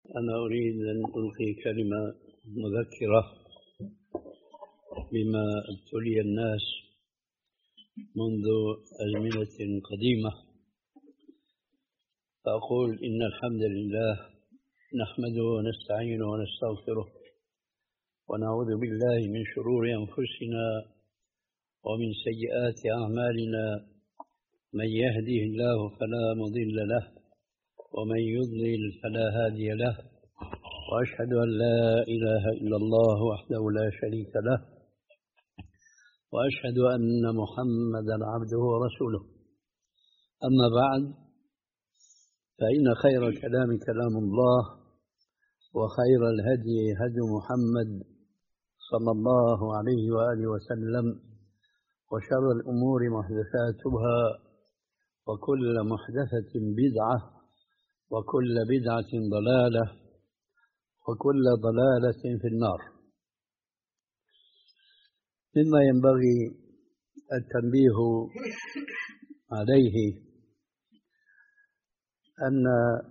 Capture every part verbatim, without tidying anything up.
أنا أريد أن ألقي كلمة مذكرة بما ابتلي الناس منذ أزمنة قديمة، فأقول إن الحمد لله نحمده ونستعينه ونستغفره ونعوذ بالله من شرور أنفسنا ومن سيئات أعمالنا، من يهده الله فلا مضل له ومن يضلل فلا هادي له، وأشهد أن لا إله إلا الله وحده لا شريك له، وأشهد أن محمدا عبده ورسوله. أما بعد، فإن خير الكلام كلام الله، وخير الهدي هدي محمد صلى الله عليه وآله وسلم، وشر الأمور محدثاتها، وكل محدثة بدعة، وكل بدعة ضلالة، وكل ضلالة في النار. مما ينبغي التنبيه عليه أن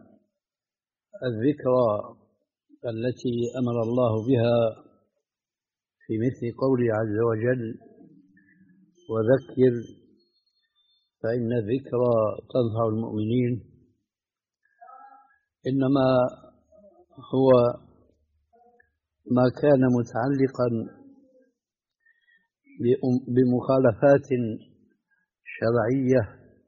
الذكرى التي أمر الله بها في مثل قوله عز وجل: وذكر فإن الذكرى تنفع المؤمنين، إنما هو ما كان متعلقا بمخالفات شرعية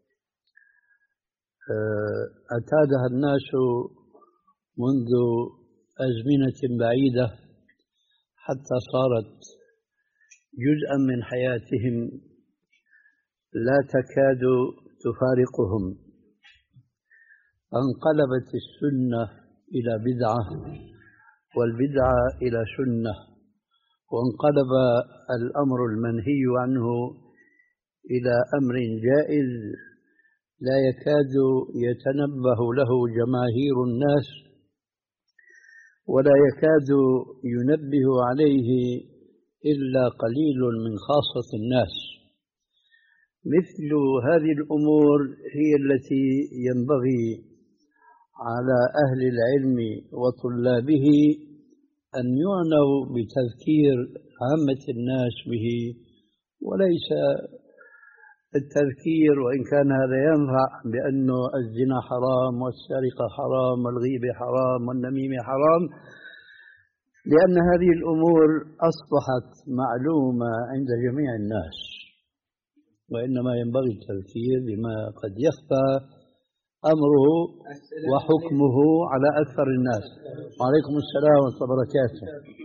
اعتادها الناس منذ أزمنة بعيدة حتى صارت جزءا من حياتهم لا تكاد تفارقهم. انقلبت السنة إلى بدعة والبدعة إلى سنة، وانقلب الأمر المنهي عنه إلى أمر جائز لا يكاد يتنبه له جماهير الناس، ولا يكاد ينبه عليه إلا قليل من خاصة الناس. مثل هذه الأمور هي التي ينبغي على أهل العلم وطلابه أن يعنوا بتذكير عامة الناس به، وليس التذكير، وإن كان هذا ينفع، بأنه الزنا حرام والسرقة حرام والغيبة حرام والنميمة حرام، لأن هذه الأمور أصبحت معلومة عند جميع الناس، وإنما ينبغي التذكير بما قد يخفى أمره وحكمه على أكثر الناس. وعليكم السلام ورحمة الله وبركاته.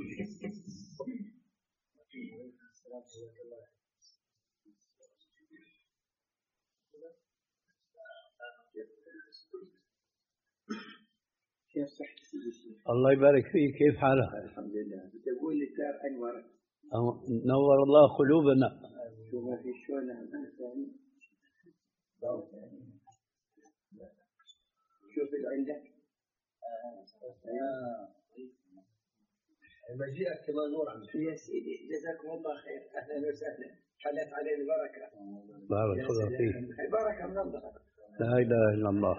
الله يبارك فيك، كيف حالك؟ الحمد لله. بتقول لي دار أنور. نور الله قلوبنا. شو ما في شلون شوف اللي عندك. مجيئك كما نور عندك. يا سيدي جزاكم الله خير، أهلا وسهلا، حلت علينا البركة. بارك الله فيك. البركة من الله. لا إله إلا الله.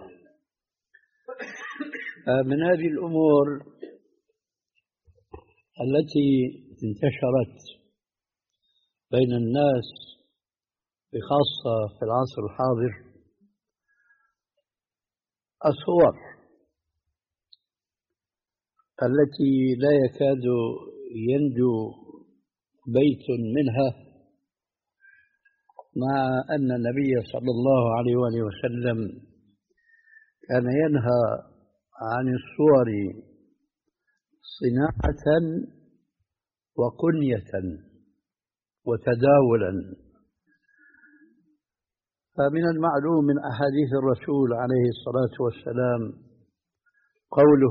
من هذه الأمور التي انتشرت بين الناس بخاصة في العصر الحاضر الصور التي لا يكاد ينجو بيت منها، مع أن النبي صلى الله عليه وآله وسلم كان ينهى عن الصور صناعة وقنية وتداولا. فمن المعلوم من أحاديث الرسول عليه الصلاة والسلام قوله: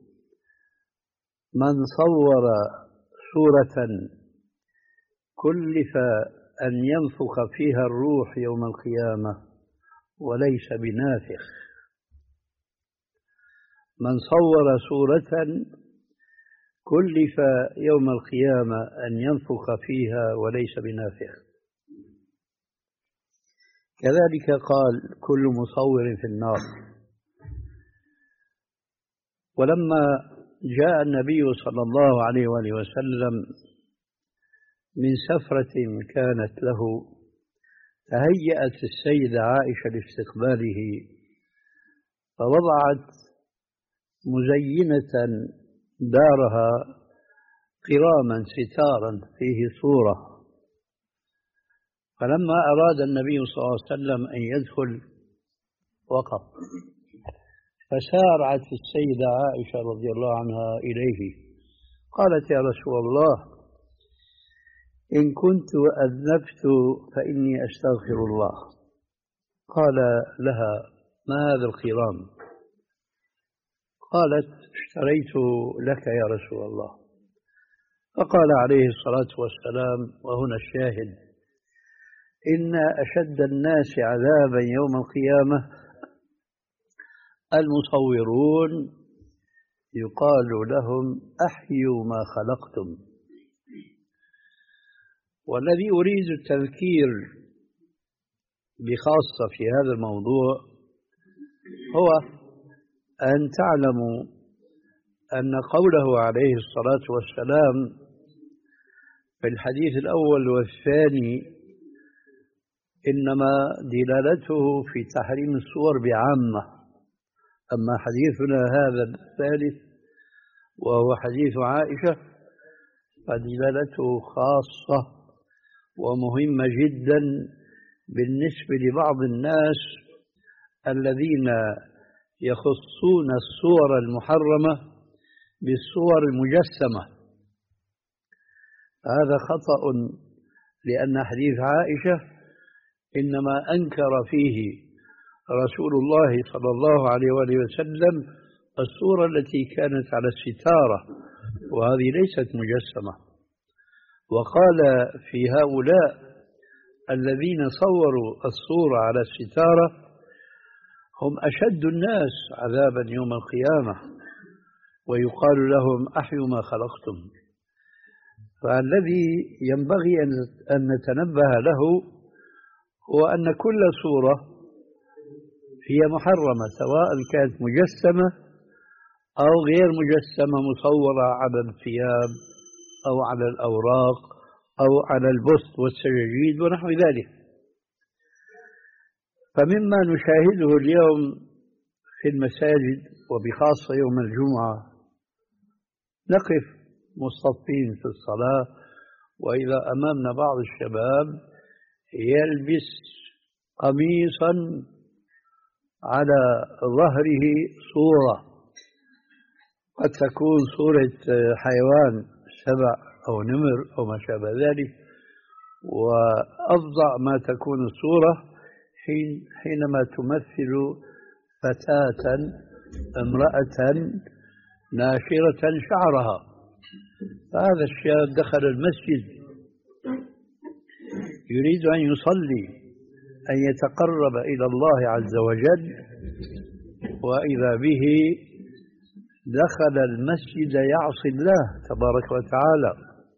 من صور صورة كلف أن ينفخ فيها الروح يوم القيامة وليس بنافخ. من صور صورة كلف يوم القيامة أن ينفخ فيها وليس بنافخ. كذلك قال: كل مصور في النار. ولما جاء النبي صلى الله عليه وآله وسلم من سفرة كانت له، تهيأت السيدة عائشة لاستقباله، فوضعت مزينة دارها قراما ستارا فيه صورة. فلما أراد النبي صلى الله عليه وسلم أن يدخل وقف، فسارعت السيدة عائشة رضي الله عنها إليه، قالت: يا رسول الله، إن كنت أذنبت فإني أستغفر الله. قال لها: ما هذا القرام؟ قالت: اشتريت لك يا رسول الله. فقال عليه الصلاة والسلام، وهنا الشاهد: إن أشد الناس عذابا يوم القيامة المصورون، يقال لهم: أحيوا ما خلقتم. والذي أريد التذكير بخاصة في هذا الموضوع هو أن تعلموا أن قوله عليه الصلاة والسلام في الحديث الأول والثاني إنما دلالته في تحريم الصور بعامة، أما حديثنا هذا الثالث وهو حديث عائشة فدلالته خاصة ومهمة جدا بالنسبة لبعض الناس الذين يخصون الصور المحرمة بالصور المجسمة. هذا خطأ، لأن حديث عائشة إنما أنكر فيه رسول الله صلى الله عليه وآله وسلم الصورة التي كانت على الستارة، وهذه ليست مجسمة. وقال في هؤلاء الذين صوروا الصورة على الستارة هم أشد الناس عذابا يوم القيامة، ويقال لهم: أحيوا ما خلقتم. فالذي ينبغي أن نتنبه له هو أن كل صورة هي محرمة، سواء كانت مجسمة أو غير مجسمة، مصورة على الثياب أو على الأوراق أو على البسط والسجاجيد ونحو ذلك. فمما نشاهده اليوم في المساجد وبخاصة يوم الجمعة، نقف مصطفين في الصلاة، وإذا أمامنا بعض الشباب يلبس قميصا على ظهره صورة، قد تكون صورة حيوان سبع أو نمر أو ما شابه ذلك، وأفظع ما تكون الصورة حين حينما تمثل فتاة امرأة ناشرة شعرها. فهذا الشاب دخل المسجد يريد أن يصلي، أن يتقرب إلى الله عز وجل، وإذا به دخل المسجد يعصي الله تبارك وتعالى،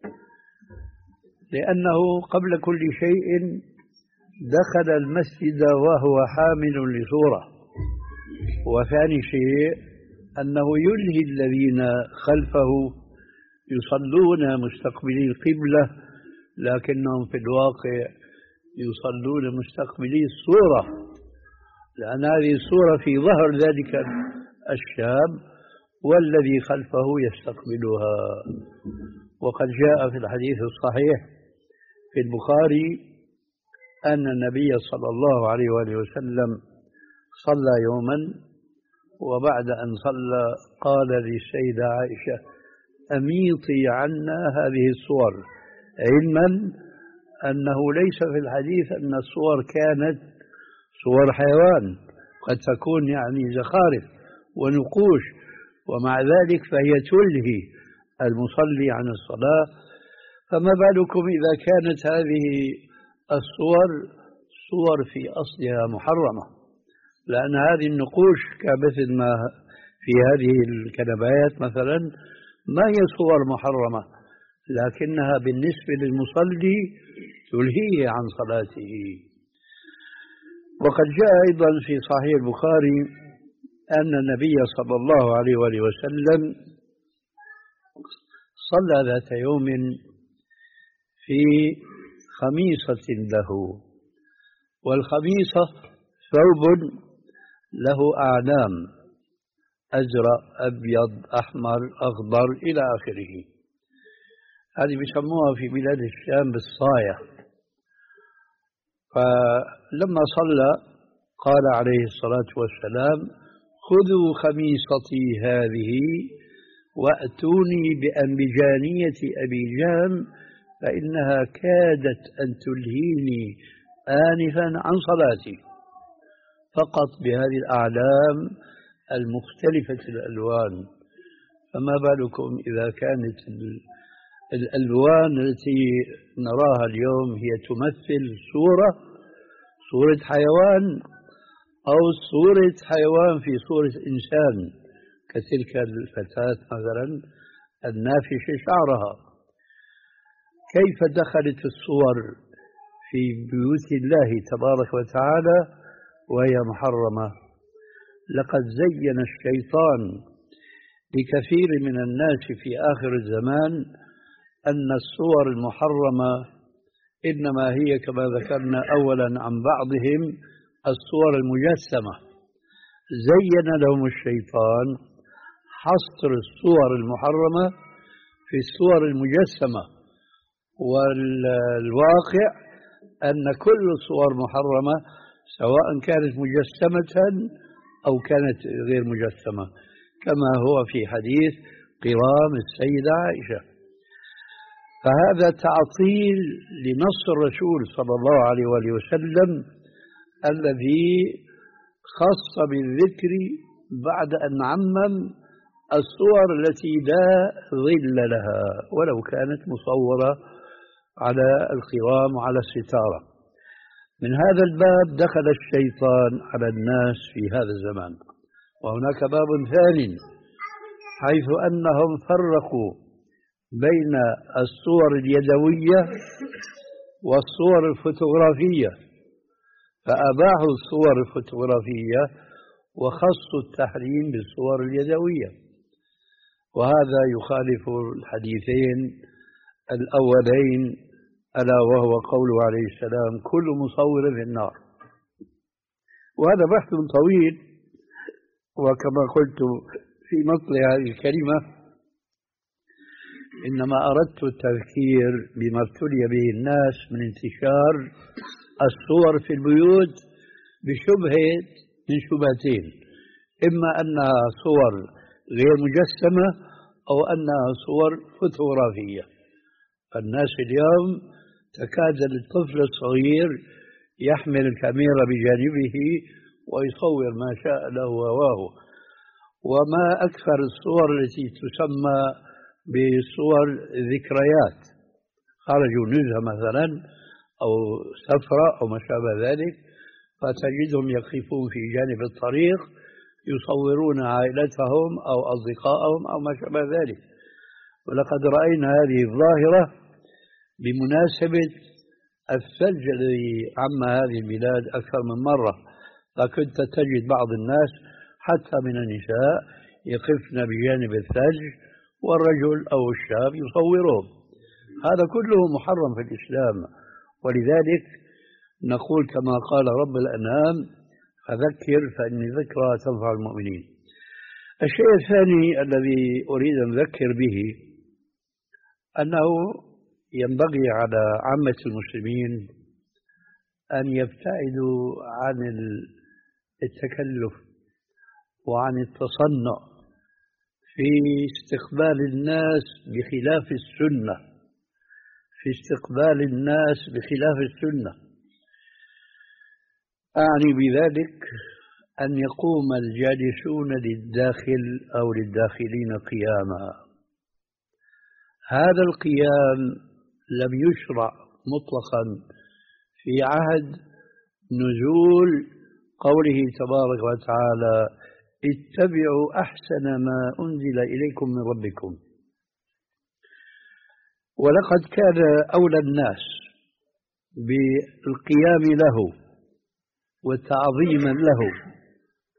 لأنه قبل كل شيء دخل المسجد وهو حامل لصورة، وثاني شيء أنه يلهي الذين خلفه يصلون مستقبلي القبلة، لكنهم في الواقع يصلون مستقبلي الصورة، لأن هذه الصورة في ظهر ذلك الشاب والذي خلفه يستقبلها. وقد جاء في الحديث الصحيح في البخاري أن النبي صلى الله عليه وآله وسلم صلى يوما، وبعد أن صلى قال للسيدة عائشة: أميطي عنا هذه الصور، علما أنه ليس في الحديث أن الصور كانت صور حيوان، قد تكون يعني زخارف ونقوش، ومع ذلك فهي تلهي المصلي عن الصلاة. فما بالكم إذا كانت هذه الصور صور في أصلها محرمة، لأن هذه النقوش كمثل ما في هذه الكنبات مثلا ما هي صور محرمة، لكنها بالنسبة للمصلي تلهيه عن صلاته. وقد جاء أيضا في صحيح البخاري أن النبي صلى الله عليه وآله وسلم صلى ذات يوم في خميصة له، والخميصة ثوب له أعلام أزرق أبيض أحمر أخضر إلى آخره. هذه بيسموها في بلاد الشام بالصاية. فلما صلى قال عليه الصلاة والسلام: خذوا خميصتي هذه وأتوني بأنبجانية أبي جهم فإنها كادت أن تلهيني آنفا عن صلاتي. فقط بهذه الأعلام المختلفة الألوان، فما بالكم إذا كانت الألوان التي نراها اليوم هي تمثل صورة صورة حيوان، أو صورة حيوان في صورة إنسان، كتلك الفتاة مثلا النافشة شعرها. كيف دخلت الصور في بيوت الله تبارك وتعالى وهي محرمة؟ لقد زين الشيطان لكثير من الناس في آخر الزمان أن الصور المحرمة إنما هي كما ذكرنا أولا عن بعضهم الصور المجسمة. زين لهم الشيطان حصر الصور المحرمة في الصور المجسمة، والواقع أن كل الصور محرمة سواء كانت مجسمة أو كانت غير مجسمة، كما هو في حديث قوام السيدة عائشة. فهذا تعطيل لنص الرسول صلى الله عليه وآله وسلم الذي خص بالذكر بعد أن عمم الصور التي لا ظل لها ولو كانت مصورة على القوام وعلى الستارة. من هذا الباب دخل الشيطان على الناس في هذا الزمان. وهناك باب ثاني حيث أنهم فرقوا بين الصور اليدوية والصور الفوتوغرافية، فأباحوا الصور الفوتوغرافية وخصوا التحريم بالصور اليدوية، وهذا يخالف الحديثين الأولين، ألا وهو قوله عليه السلام: كل مصور في النار. وهذا بحث طويل، وكما قلت في مطلع هذه الكلمة إنما أردت التذكير بما ابتلي به الناس من انتشار الصور في البيوت بشبهة من شبهتين: إما أنها صور غير مجسمة أو أنها صور فوتوغرافية. فالناس اليوم تكاد الطفل الصغير يحمل الكاميرا بجانبه ويصور ما شاء له هواه. وما أكثر الصور التي تسمى بصور ذكريات، خرجوا نزهة مثلا أو سفرة أو ما شابه ذلك، فتجدهم يقفون في جانب الطريق يصورون عائلتهم أو أصدقائهم أو ما شابه ذلك. ولقد رأينا هذه الظاهرة بمناسبة الثلج الذي عم هذه البلاد أكثر من مرة، فكنت تجد بعض الناس حتى من النساء يقفن بجانب الثلج والرجل أو الشاب يصورهم. هذا كله محرم في الإسلام، ولذلك نقول كما قال رب الأنعام: فذكر فإن ذكرى تنفع المؤمنين. الشيء الثاني الذي أريد أن أذكر به أنه ينبغي على عامة المسلمين أن يبتعدوا عن التكلف وعن التصنع في استقبال الناس بخلاف السنة في استقبال الناس بخلاف السنة. أعني بذلك أن يقوم الجالسون للداخل أو للداخلين قياما. هذا القيام لم يشرع مطلقا في عهد نزول قوله تبارك وتعالى: اتبعوا أحسن ما أنزل إليكم من ربكم. ولقد كان أولى الناس بالقيام له وتعظيما له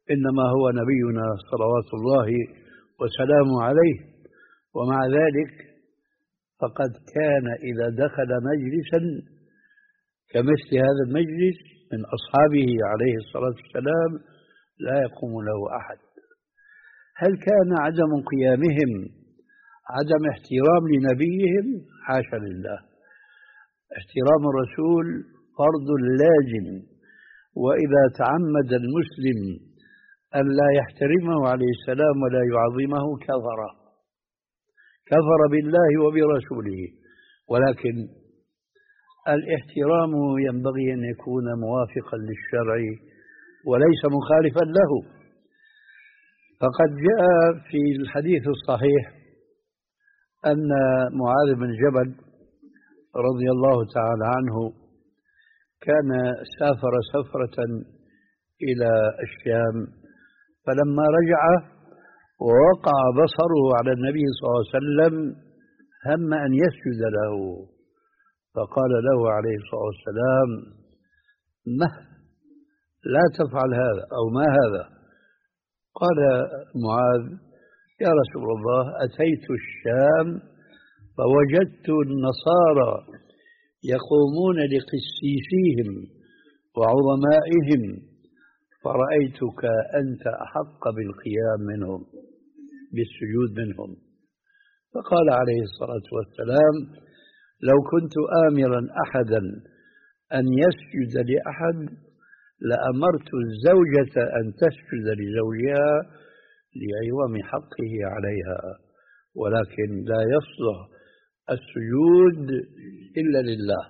إنما هو نبينا صلوات الله وسلامه عليه. ومع ذلك فقد كان إذا دخل مجلسا كمثل هذا المجلس من أصحابه عليه الصلاة والسلام لا يقوم له أحد. هل كان عدم قيامهم عدم احترام لنبيهم؟ حاشا لله، احترام الرسول فرض لازم، وإذا تعمد المسلم أن لا يحترمه عليه السلام ولا يعظمه كفر كفر بالله وبرسوله. ولكن الاحترام ينبغي أن يكون موافقا للشرع وليس مخالفا له. فقد جاء في الحديث الصحيح أن معاذ بن جبل رضي الله تعالى عنه كان سافر سفرة إلى الشام، فلما رجع ووقع بصره على النبي صلى الله عليه وسلم هم أن يسجد له، فقال له عليه الصلاة والسلام: ما لا تفعل هذا، أو ما هذا؟ قال معاذ: يا رسول الله، أتيت الشام فوجدت النصارى يقومون لقسيسيهم وعظمائهم، فرأيتك أنت أحق بالقيام منهم، بالسجود منهم. فقال عليه الصلاة والسلام: لو كنت آمرا أحدا أن يسجد لأحد لأمرت الزوجة أن تسجد لزوجها لعظم حقه عليها، ولكن لا يصلح السجود إلا لله.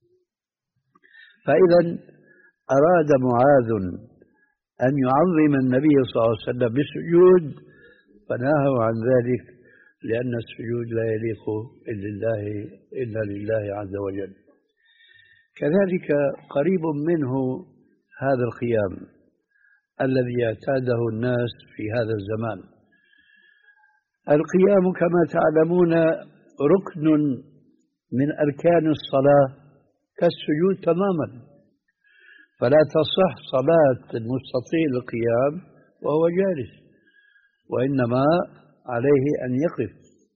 فإذا أراد معاذ أن يعظم النبي صلى الله عليه وسلم بالسجود فنهوا عن ذلك، لأن السجود لا يليق إلا لله إلا لله عز وجل. كذلك قريب منه هذا القيام الذي اعتاده الناس في هذا الزمان. القيام كما تعلمون ركن من أركان الصلاة كالسجود تماما، فلا تصح صلاة المستطيل القيام وهو جالس، وإنما عليه أن يقف.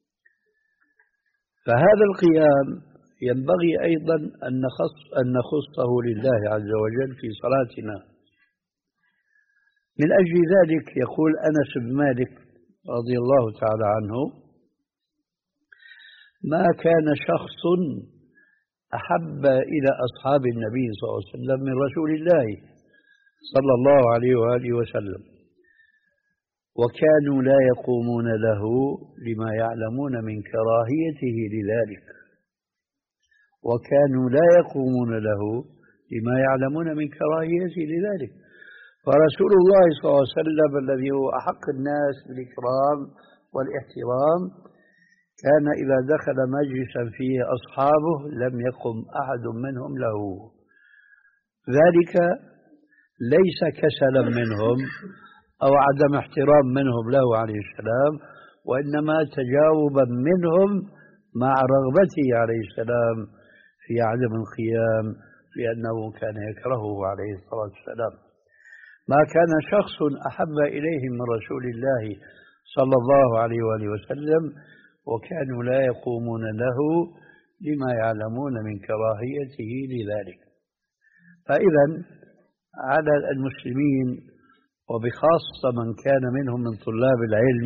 فهذا القيام ينبغي أيضا أن نخص أن نخصه لله عز وجل في صلاتنا. من أجل ذلك يقول أنس بن مالك رضي الله تعالى عنه: ما كان شخص أحب إلى أصحاب النبي صلى الله عليه وسلم من رسول الله صلى الله عليه وآله وسلم، وكانوا لا يقومون له لما يعلمون من كراهيته لذلك وكانوا لا يقومون له لما يعلمون من كراهيته لذلك فرسول الله صلى الله عليه وسلم الذي هو أحق الناس بالإكرام والاحترام كان إذا دخل مجلسا فيه أصحابه لم يقم أحد منهم له، ذلك ليس كسلا منهم أو عدم احترام منهم له عليه السلام، وإنما تجاوبا منهم مع رغبته عليه السلام في عدم القيام، لأنه كان يكرهه عليه الصلاة والسلام. ما كان شخص أحب إليه من رسول الله صلى الله عليه وآله وسلم وكانوا لا يقومون له لما يعلمون من كراهيته لذلك. فإذا على المسلمين وبخاصة من كان منهم من طلاب العلم،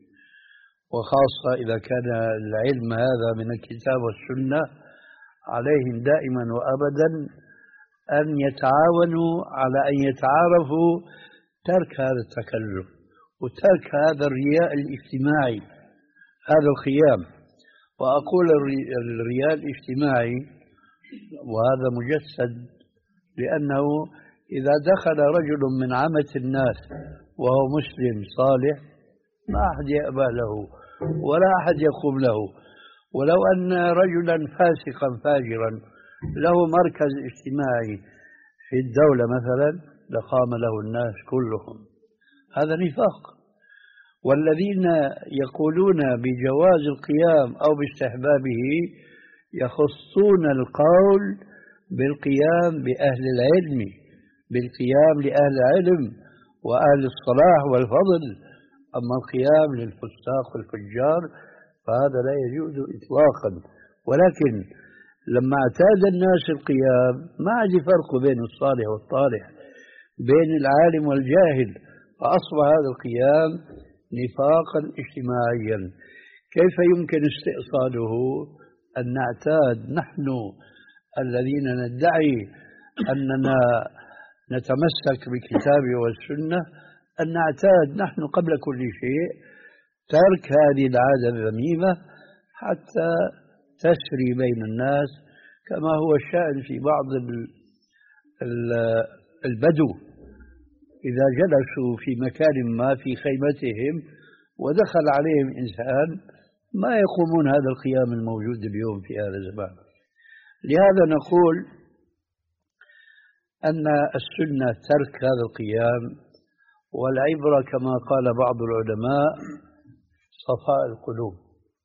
وخاصة إذا كان العلم هذا من الكتاب والسنة، عليهم دائما وأبدا أن يتعاونوا على أن يتعارفوا ترك هذا التكلف وترك هذا الرياء الاجتماعي، هذا القيام. وأقول الرياء الاجتماعي وهذا مجسد، لأنه إذا دخل رجل من عامة الناس وهو مسلم صالح ما أحد يأبى له ولا أحد يقوم له، ولو أن رجلا فاسقا فاجرا له مركز اجتماعي في الدولة مثلا لقام له الناس كلهم، هذا نفاق. والذين يقولون بجواز القيام أو باستحبابه يخصون القول بالقيام بأهل العلم، بالقيام لأهل العلم، وأهل الصلاح والفضل. أما القيام للفساق والفجار فهذا لا يجوز إطلاقا. ولكن لما اعتاد الناس القيام ما عاد فرق بين الصالح والطالح، بين العالم والجاهل، فأصبح هذا القيام نفاقا اجتماعيا. كيف يمكن استئصاله؟ أن نعتاد نحن الذين ندعي أننا نتمسك بالكتاب والسنة، أن نعتاد نحن قبل كل شيء ترك هذه العادة الذميمة حتى تسري بين الناس، كما هو الشأن في بعض البدو إذا جلسوا في مكان ما في خيمتهم ودخل عليهم إنسان ما يقومون هذا القيام الموجود اليوم في هذا الزمان. لهذا نقول أن السنة ترك هذا القيام، والعبرة كما قال بعض العلماء صفاء القلوب.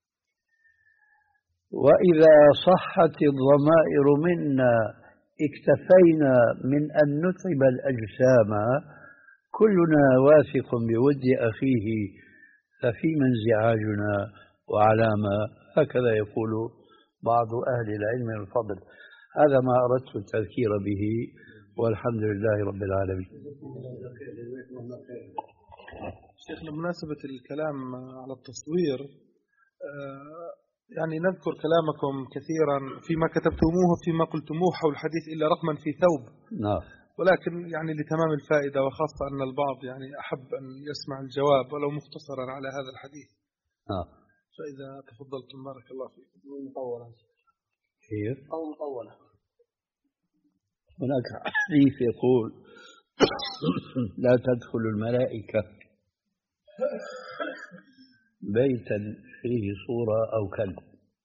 وإذا صحت الضمائر منا اكتفينا من أن نتعب الأجسام، كلنا واثق بود أخيه ففيما انزعاجنا وعلامة. هكذا يقول بعض أهل العلم الفضل. هذا ما أردت التذكير به، والحمد لله رب العالمين. شيخنا، بمناسبة الكلام على التصوير، يعني نذكر كلامكم كثيرا فيما كتبتموه فيما قلتموه حول الحديث إلا رقما في ثوب. نعم. ولكن يعني لتمام الفائدة، وخاصة أن البعض يعني أحب أن يسمع الجواب ولو مختصرا على هذا الحديث. نعم. فإذا تفضلتم بارك الله فيكم. مطولة. كيف؟ أو مطولة. هناك حديث يقول لا تدخل الملائكة بيتا فيه صورة أو كلب.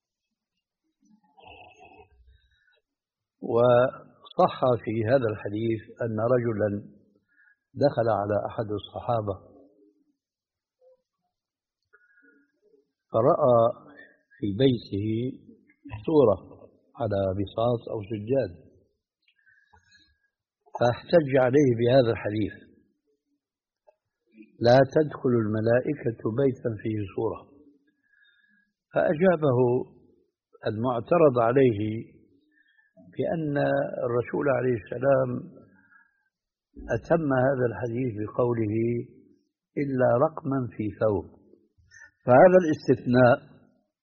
وصح في هذا الحديث أن رجلا دخل على أحد الصحابة فرأى في بيته صورة على بساط أو سجاد، فاحتج عليه بهذا الحديث لا تدخل الملائكة بيتا فيه صورة. فأجابه المعترض عليه بأن الرسول عليه السلام أتم هذا الحديث بقوله إلا رقما في ثوب. فهذا الاستثناء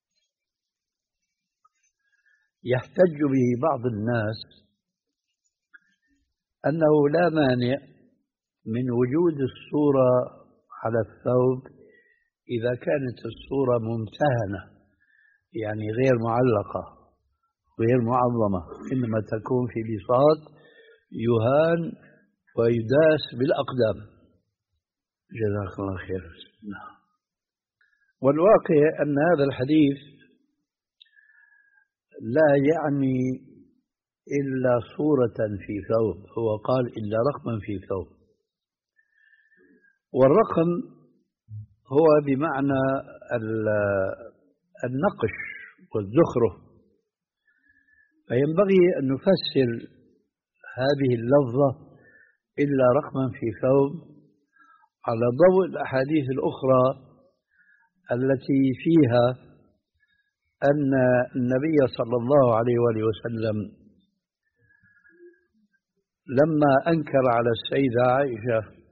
يحتج به بعض الناس أنه لا مانع من وجود الصورة على الثوب إذا كانت الصورة ممتهنة، يعني غير معلقة غير معظمة، إنما تكون في بساط يهان ويداس بالأقدام. جزاك الله خير. والواقع أن هذا الحديث لا يعني إلا صورة في ثوب، هو قال إلا رقما في ثوب، والرقم هو بمعنى النقش والزخرف. فينبغي أن نفسر هذه اللفظة إلا رقما في ثوب على ضوء الأحاديث الأخرى التي فيها أن النبي صلى الله عليه وآله وسلم لما أنكر على السيدة عائشة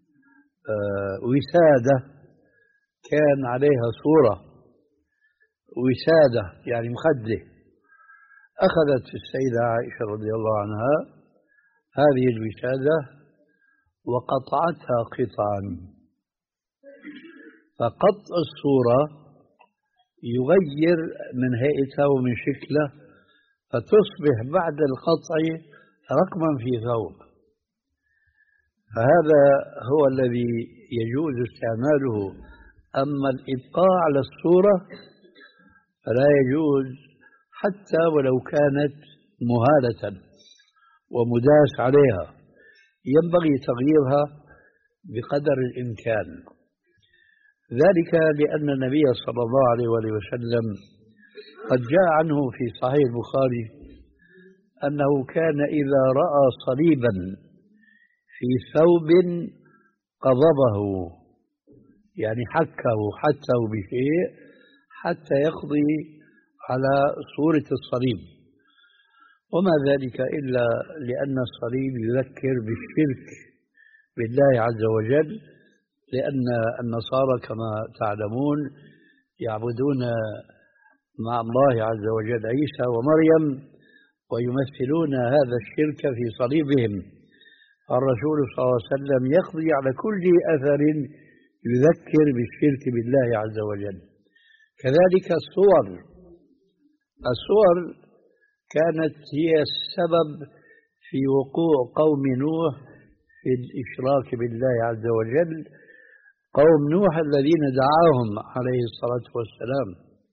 وسادة كان عليها صورة وسادة يعني مخدة، أخذت السيدة عائشة رضي الله عنها هذه الوسادة وقطعتها قطعا. فقطع الصورة يغير من هيئتها ومن شكلها، فتصبح بعد القطع رقما في ثوب. فهذا هو الذي يجوز استعماله. أما الإبقاء على الصورة فلا يجوز حتى ولو كانت مهالة ومداس عليها، ينبغي تغييرها بقدر الإمكان. ذلك لأن النبي صلى الله عليه وسلم قد جاء عنه في صحيح البخاري أنه كان إذا رأى صليبا في ثوب قضبه، يعني حكه حته بشيء حتى يقضي على صورة الصليب، وما ذلك إلا لأن الصليب يذكر بالشرك بالله عز وجل، لأن النصارى كما تعلمون يعبدون مع الله عز وجل عيسى ومريم ويمثلون هذا الشرك في صليبهم. الرسول صلى الله عليه وسلم يقضي على كل أثر يذكر بالشرك بالله عز وجل. كذلك الصور الصور كانت هي السبب في وقوع قوم نوح في الإشراك بالله عز وجل، قوم نوح الذين دعاهم عليه الصلاة والسلام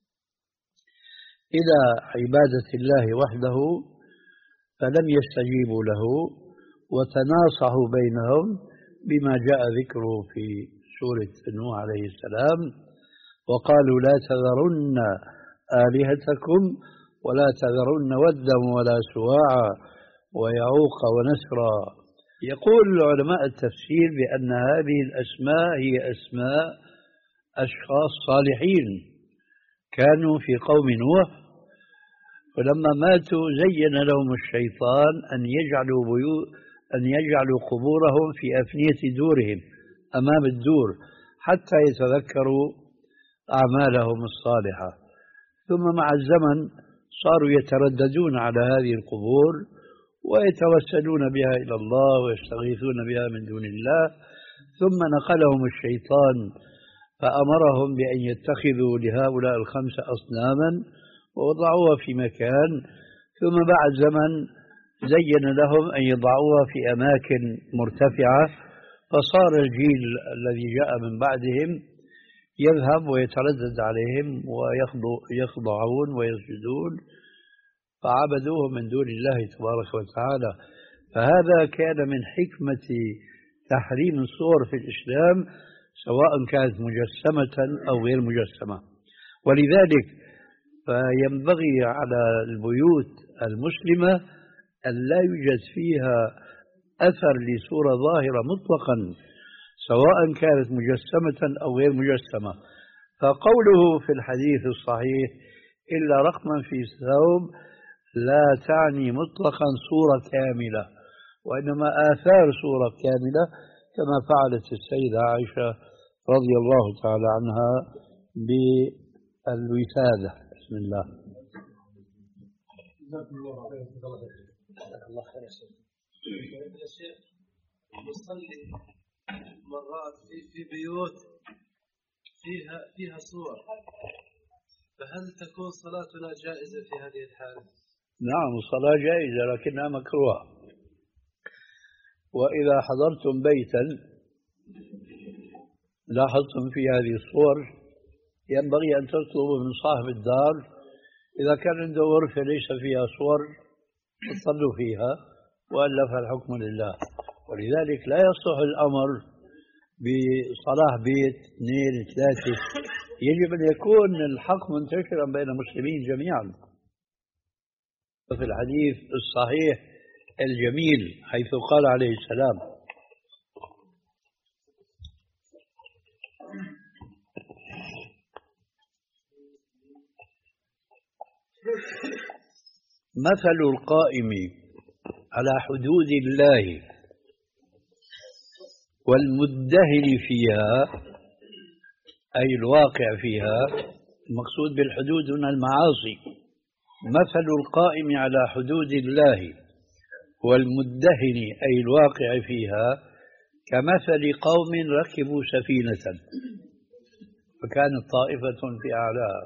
إلى عبادة الله وحده، فلم يستجيبوا له وتناصحوا بينهم بما جاء ذكره في سورة نوح عليه السلام، وقالوا لا تذرن آلهتكم ولا تذرن ودا ولا سواعا ويعوق ونسرا. يقول علماء التفسير بأن هذه الأسماء هي أسماء أشخاص صالحين كانوا في قوم نوح، فلما ماتوا زين لهم الشيطان أن يجعلوا بيوت أن يجعلوا قبورهم في أفنية دورهم أمام الدور حتى يتذكروا أعمالهم الصالحة. ثم مع الزمن صاروا يترددون على هذه القبور ويتوسلون بها إلى الله ويستغيثون بها من دون الله، ثم نقلهم الشيطان فأمرهم بأن يتخذوا لهؤلاء الخمسة أصناما ووضعوها في مكان، ثم بعد زمن زين لهم أن يضعوها في أماكن مرتفعة، فصار الجيل الذي جاء من بعدهم يذهب ويتردد عليهم ويخضعون ويسجدون، فعبدوه من دون الله تبارك وتعالى. فهذا كان من حكمة تحريم الصور في الإسلام سواء كانت مجسمة أو غير مجسمة. ولذلك فينبغي على البيوت المسلمة أن لا يوجد فيها أثر لصورة ظاهرة مطلقا سواء كانت مجسمة أو غير مجسمة. فقوله في الحديث الصحيح إلا رقما في ثوب لا تعني مطلقا صورة كاملة، وإنما آثار صورة كاملة كما فعلت السيدة عائشة رضي الله تعالى عنها بالوسادة. بسم الله. الله خير يا شيخ. يا شيخ نصلي مرات في في بيوت فيها فيها صور، فهل تكون صلاتنا جائزة في هذه الحالة؟ نعم الصلاة جائزة لكنها مكروهة. وإذا حضرتم بيتا لاحظتم في هذه الصور ينبغي أن تطلبوا من صاحب الدار إذا كان عنده غرفة ليس فيها صور تصلوا فيها، وإلا فالحكم لله. ولذلك لا يصح الأمر بصلاح بيت اثنين ثلاثة، يجب أن يكون الحق منتشرا بين المسلمين جميعا. في الحديث الصحيح الجميل حيث قال عليه السلام: مثل القائم على حدود الله والمدهن فيها، أي الواقع فيها، المقصود بالحدود هنا المعاصي. مثل القائم على حدود الله والمدهن أي الواقع فيها كمثل قوم ركبوا سفينة فكانت طائفة في أعلاها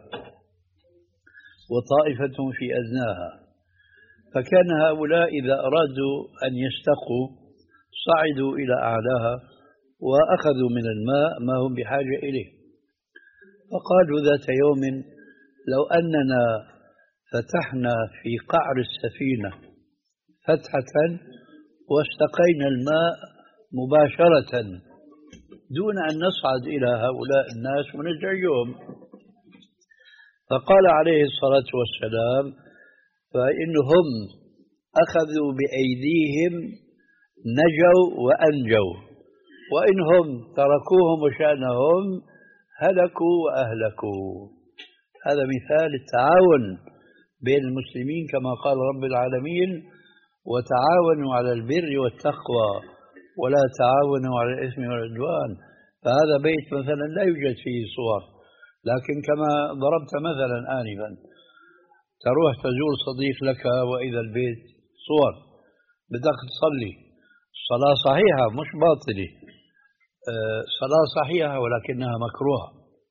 وطائفة في أدناها، فكان هؤلاء إذا أرادوا أن يستقوا صعدوا إلى أعلاها وأخذوا من الماء ما هم بحاجة إليه، فقالوا ذات يوم لو أننا فتحنا في قعر السفينة فتحة واستقينا الماء مباشرة دون أن نصعد إلى هؤلاء الناس ونزعجهم. فقال عليه الصلاة والسلام: فإنهم أخذوا بأيديهم نجوا وأنجوا، وإنهم تركوهم وشأنهم هلكوا وأهلكوا. هذا مثال التعاون بين المسلمين كما قال رب العالمين: وتعاونوا على البر والتقوى ولا تعاونوا على الإثم والعدوان. فهذا بيت مثلا لا يوجد فيه صور، لكن كما ضربت مثلا آنفا، تروح تزور صديق لك وإذا البيت صور، بدك تصلي صلاة صحيحة مش باطلة، صلاة صحيحة ولكنها مكروهة.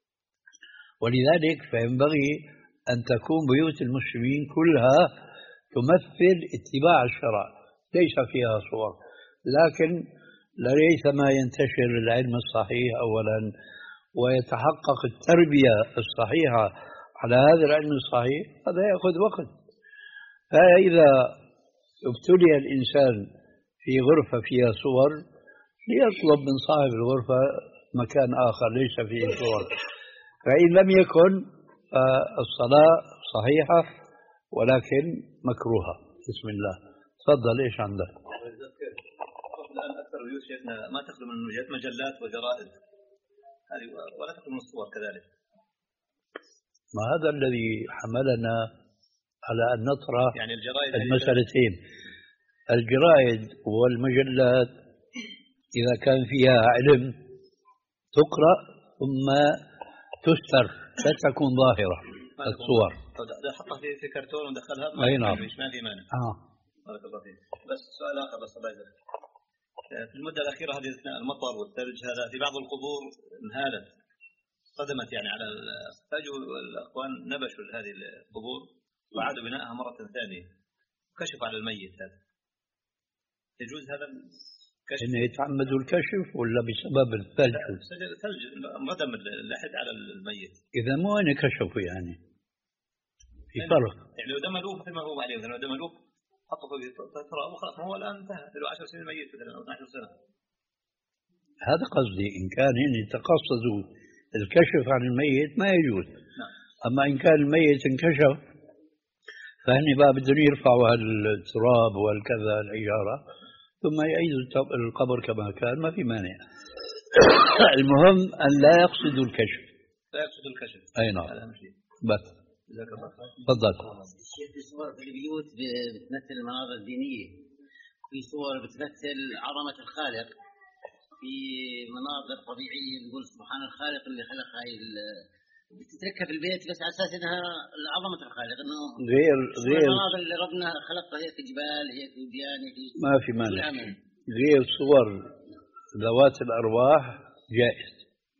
ولذلك فينبغي أن تكون بيوت المسلمين كلها تمثل اتباع الشرع، ليس فيها صور. لكن ليس ما ينتشر العلم الصحيح أولا ويتحقق التربية الصحيحة على هذا العلم الصحيح، هذا يأخذ وقت. فإذا ابتلي الإنسان في غرفة فيها صور ليطلب من صاحب الغرفة مكان آخر ليس فيه صور. فإن لم يكن الصلاة صحيحة ولكن مكروهة. بسم الله. تفضل، إيش عندك؟ الآن أكثر البيوت شيخنا ما تخلو من مجلات وجرائد هذه، ولا تخلو من الصور كذلك. ما هذا الذي حملنا على أن نطرح يعني الجرائد المسألتين. الجرائد والمجلات إذا كان فيها علم تقرأ ثم تستر، لا تكون ظاهرة الصور. حطها في في كرتون ودخلها. أي نعم. ما في مانع. آه. بارك الله فيك. بس سؤال آخر بس الله يجزاك. في المدة الأخيرة هذه أثناء المطر والثلج هذا في بعض القبور انهالت، صدمت يعني على فجوا الأخوان نبشوا هذه القبور وعادوا بنائها مرة ثانية، كشفوا على الميت. هذا يجوز هذا الكشف؟ إنه يتعمدوا الكشف ولا بسبب الثلج؟ الثلج ردم اللحد على الميت. إذا مو أنا كشفوا يعني في فرق. يعني لو دملوه مثل ما هو عليه، لو دملوه حطوا في ترى وخلاص، ما هو الآن انتهى له عشر سنين ميت مثلا أو اثنتي عشرة سنة. هذا قصدي، إن كان هن تقصدوا الكشف عن الميت ما يجوز. نعم. أما إن كان الميت انكشف فهن بقى بدهم يرفعوا التراب والكذا الحجارة ثم يعيدوا القبر كما كان، ما في مانع. المهم أن لا يقصدوا الكشف. لا يقصدوا الكشف. أي نعم. بس. تفضل. الشيخ في صور في البيوت بتمثل المناظر الدينية، في صور بتمثل عظمة الخالق، في مناظر طبيعية بنقول سبحان الخالق اللي خلق هاي بتتركها في البيت بس على اساس انها عظمة الخالق، انه غير غير المناظر اللي ربنا خلقها هيك جبال هيك وديان هيك ما في مانع. غير صور ذوات الأرواح جائز.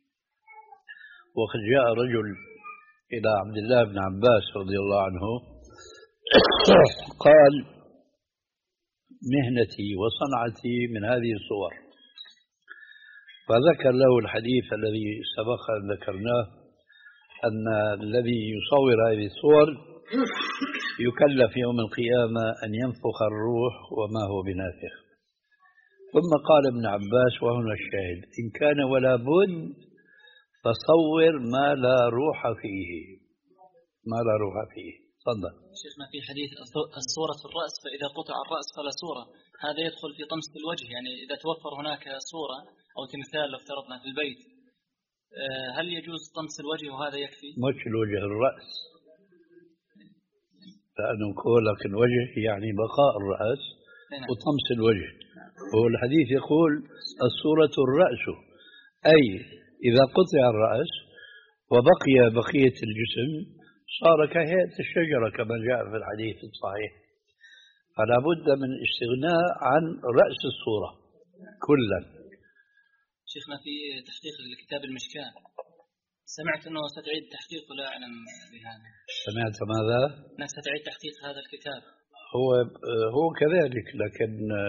وقد جاء رجل إلى عبد الله بن عباس رضي الله عنه قال: مهنتي وصنعتي من هذه الصور، فذكر له الحديث الذي سبق أن ذكرناه أن الذي يصور هذه الصور يكلف يوم القيامة أن ينفخ الروح وما هو بنافخ. ثم قال ابن عباس وهنا الشاهد: إن كان ولا بد فصور ما لا روح فيه، ما لا روح فيه. تفضل. شيخنا في حديث الصورة في الرأس، فإذا قطع الرأس فلا صورة، هذا يدخل في طمس الوجه، يعني إذا توفر هناك صورة أو تمثال لو افترضنا في البيت هل يجوز طمس الوجه وهذا يكفي؟ مش الوجه، الرأس، لأنه نقول لك الوجه يعني بقاء الرأس وطمس الوجه. هو الحديث يقول الصورة الرأس، أي إذا قطع الرأس وبقي بقية الجسم صار كهيئة الشجرة كما جاء في الحديث الصحيح. فلا بد من الاستغناء عن رأس الصورة كلا. شيخنا في تحقيق لكتاب المشكاة سمعت أنه ستعيد تحقيق ولا أعلم بهذا. سمعت ماذا؟ أنها ستعيد تحقيق هذا الكتاب. هو هو كذلك، لكن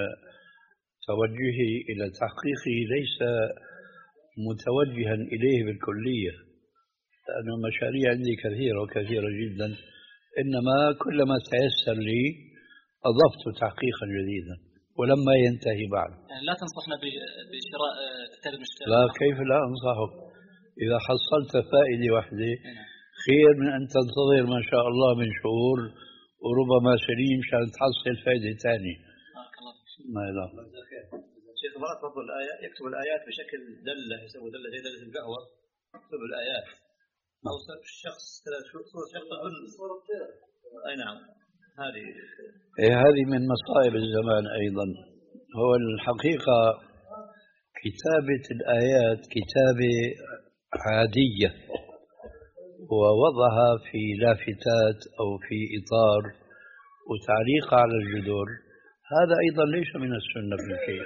توجهي إلى تحقيقه ليس متوجها إليه بالكلية، لأن المشاريع عندي كثيرة وكثيرة جدا، إنما كلما تيسر لي أضفت تحقيقا جديدا ولما ينتهي بعد. يعني لا تنصحنا بشراء كتاب المشكاة؟ لا، كيف لا أنصحك؟ إذا حصلت فائدة واحدة خير من أن تنتظر ما شاء الله من شهور وربما سنين مشان تحصل فائدة ثانية. بارك الله فيك. ما لا. شيخ شيخ مرات برضو الآية يكتب الآيات بشكل دلة، يسوي دلة زي دلة القهوة، يكتب الآيات أو الشخص صورة شخص صورة أي نعم. هذه إيه هذه من مصائب الزمان أيضا. هو الحقيقة كتابة الآيات كتابة عادية ووضعها في لافتات أو في إطار وتعليق على الجدر، هذا أيضا ليس من السنة في شيء.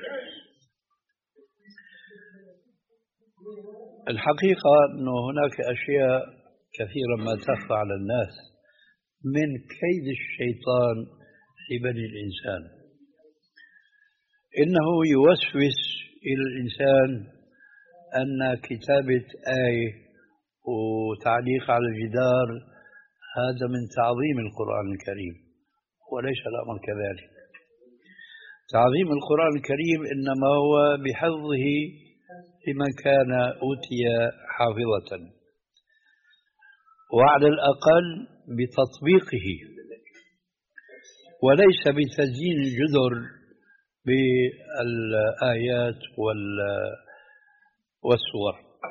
الحقيقة أنه هناك أشياء كثيرا ما تخفى على الناس من كيد الشيطان لبني الإنسان. إنه يوسوس إلى الإنسان أن كتابة آية وتعليق على الجدار هذا من تعظيم القرآن الكريم، وليس الأمر كذلك. تعظيم القرآن الكريم إنما هو بحفظه لمن كان أوتي حافظة، وعلى الأقل بتطبيقه، وليس بتزيين الجدر بالآيات والصور.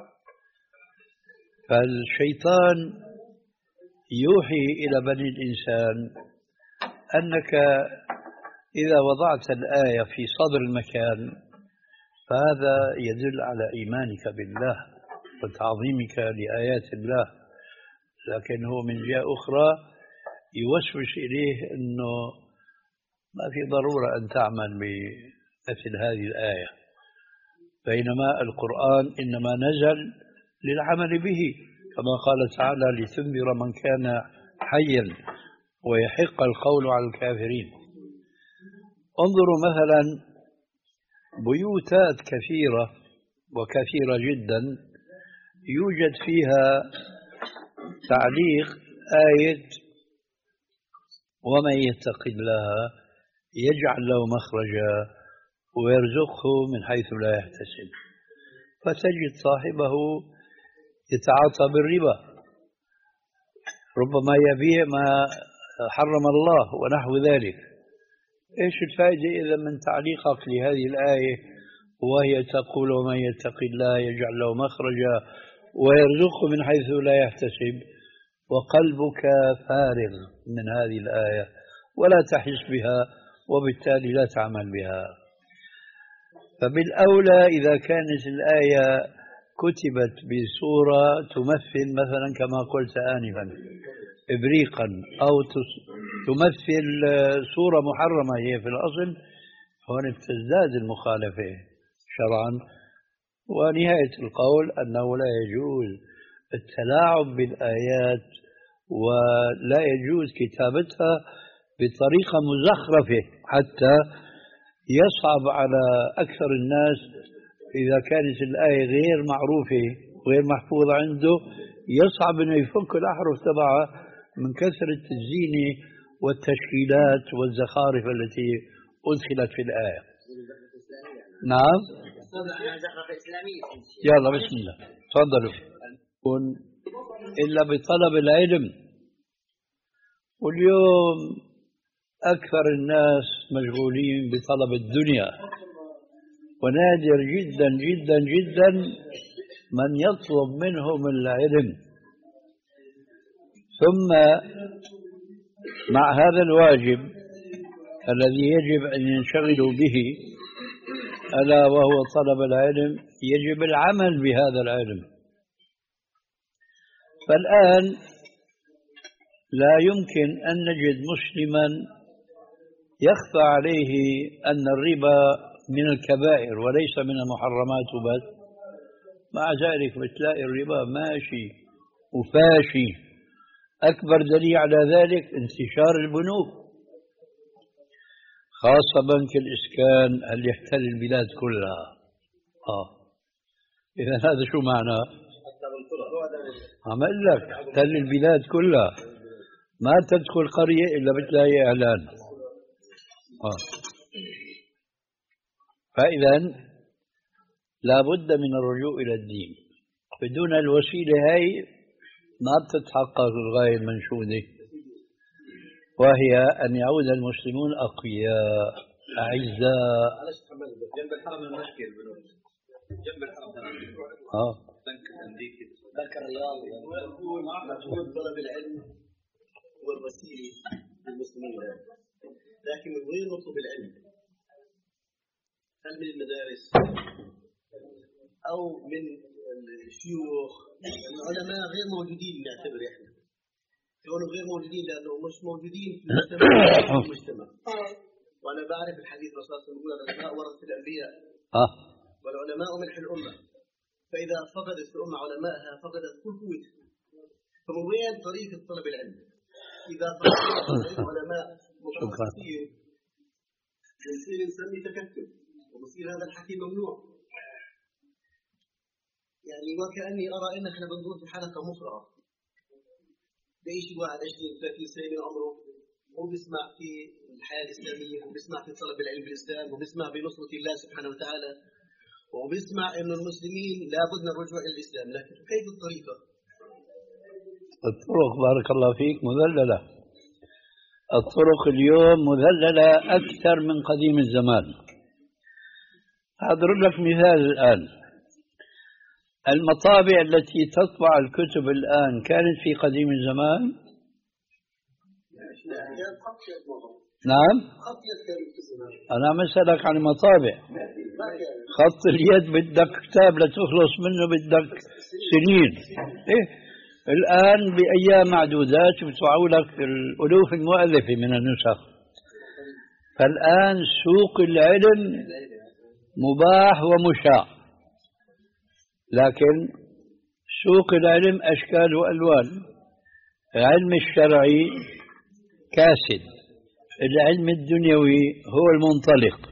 فالشيطان يوحي إلى بني الإنسان أنك إذا وضعت الآية في صدر المكان فهذا يدل على إيمانك بالله وتعظيمك لآيات الله، لكن هو من جهة أخرى يوسوس إليه أنه ما في ضرورة أن تعمل بمثل هذه الآية، بينما القرآن إنما نزل للعمل به، كما قال تعالى لتنذر من كان حيا ويحق القول على الكافرين. انظروا مثلا بيوتات كثيرة وكثيرة جدا يوجد فيها تعليق آية ومن يتق الله يجعل له مخرجا ويرزقه من حيث لا يحتسب، فتجد صاحبه يتعاطى بالربا، ربما يبيع ما حرم الله ونحو ذلك. إيش الفائدة إذا من تعليقك لهذه الآية وهي تقول ومن يتق الله يجعل له مخرجا ويرزقه من حيث لا يحتسب، وقلبك فارغ من هذه الآية ولا تحس بها وبالتالي لا تعمل بها. فبالأولى إذا كانت الآية كتبت بصورة تمثل مثلا كما قلت آنفا إبريقا أو تمثل صورة محرمة هي في الأصل، هنا تزداد المخالفة شرعا. ونهاية القول أنه لا يجوز التلاعب بالآيات ولا يجوز كتابتها بطريقة مزخرفة حتى يصعب على أكثر الناس إذا كانت الآية غير معروفة وغير محفوظة عنده، يصعب أنه يفك الأحرف تبعها من كثرة التزيين والتشكيلات والزخارف التي أدخلت في الآية. نعم يلا بسم الله تفضلوا. إلا بطلب العلم، واليوم أكثر الناس مشغولين بطلب الدنيا، ونادر جدا جدا جدا من يطلب منهم العلم. ثم مع هذا الواجب الذي يجب أن ينشغلوا به ألا وهو طلب العلم، يجب العمل بهذا العلم. فالآن لا يمكن أن نجد مسلما يخفى عليه أن الربا من الكبائر وليس من المحرمات بس، مع ذلك بتلاقي الربا ماشي وفاشي. أكبر دليل على ذلك انتشار البنوك، خاصة بنك الإسكان اللي يحتل البلاد كلها. آه إذا هذا شو معناه؟ عم أقول لك احتل البلاد كلها، ما تدخل قرية إلا بتلاقي إعلان. آه. فإذا لا بد من الرجوع إلى الدين، بدون الوسيلة هاي ما بتتحقق الغاية المنشودة، وهي أن يعود المسلمون أقوياء أعزاء. جنب الحرم المشكل جنب الحرم اه بنك الأمريكي بنك الرياض ويكون مجهود طلب العلم والوسيله للمسلمين الان، لكن من وين نطلب العلم؟ هل من المدارس او من الشيوخ؟ العلماء غير موجودين نعتبر احنا كونهم غير موجودين لانهم مش موجودين في المجتمع في المجتمع. وانا بعرف الحديث الرسول صلى الله عليه وسلم يقول العلماء ورثة الانبياء اه والعلماء ملح الامه، فاذا فقدت الامه علماءها فقدت كل قوتها. فمن وين طريقه طلب العلم؟ اذا فقدت العلماء متخصصين يصير نسمي تكتل وبصير هذا الحكي ممنوع. يعني وكاني ارى ان احنا بندور في حلقه مفرغه. بيعيش الواحد عشرين ثلاثين سنه من عمره هو بيسمع في الحياه الاسلاميه وبيسمع في طلب العلم بالاسلام وبيسمع بنصره الله سبحانه وتعالى وبيسمع انه المسلمين لابد من الرجوع الى الاسلام، لكن كيف الطريقه؟ الطرق بارك الله فيك مذلله. الطرق اليوم مذلله اكثر من قديم الزمان. اضرب لك مثال الان. المطابع التي تطبع الكتب الان كانت في قديم الزمان؟ نعم. أنا مسألك عن المطابع. خط اليد بدك كتاب لتخلص منه بدك سنين. إيه؟ الآن بأيام معدودات بيطبعوا لك الألوف المؤلفة من النسخ. فالآن سوق العلم مباح ومشاع، لكن سوق العلم أشكال وألوان. العلم الشرعي كاسد، العلم الدنيوي هو المنطلق.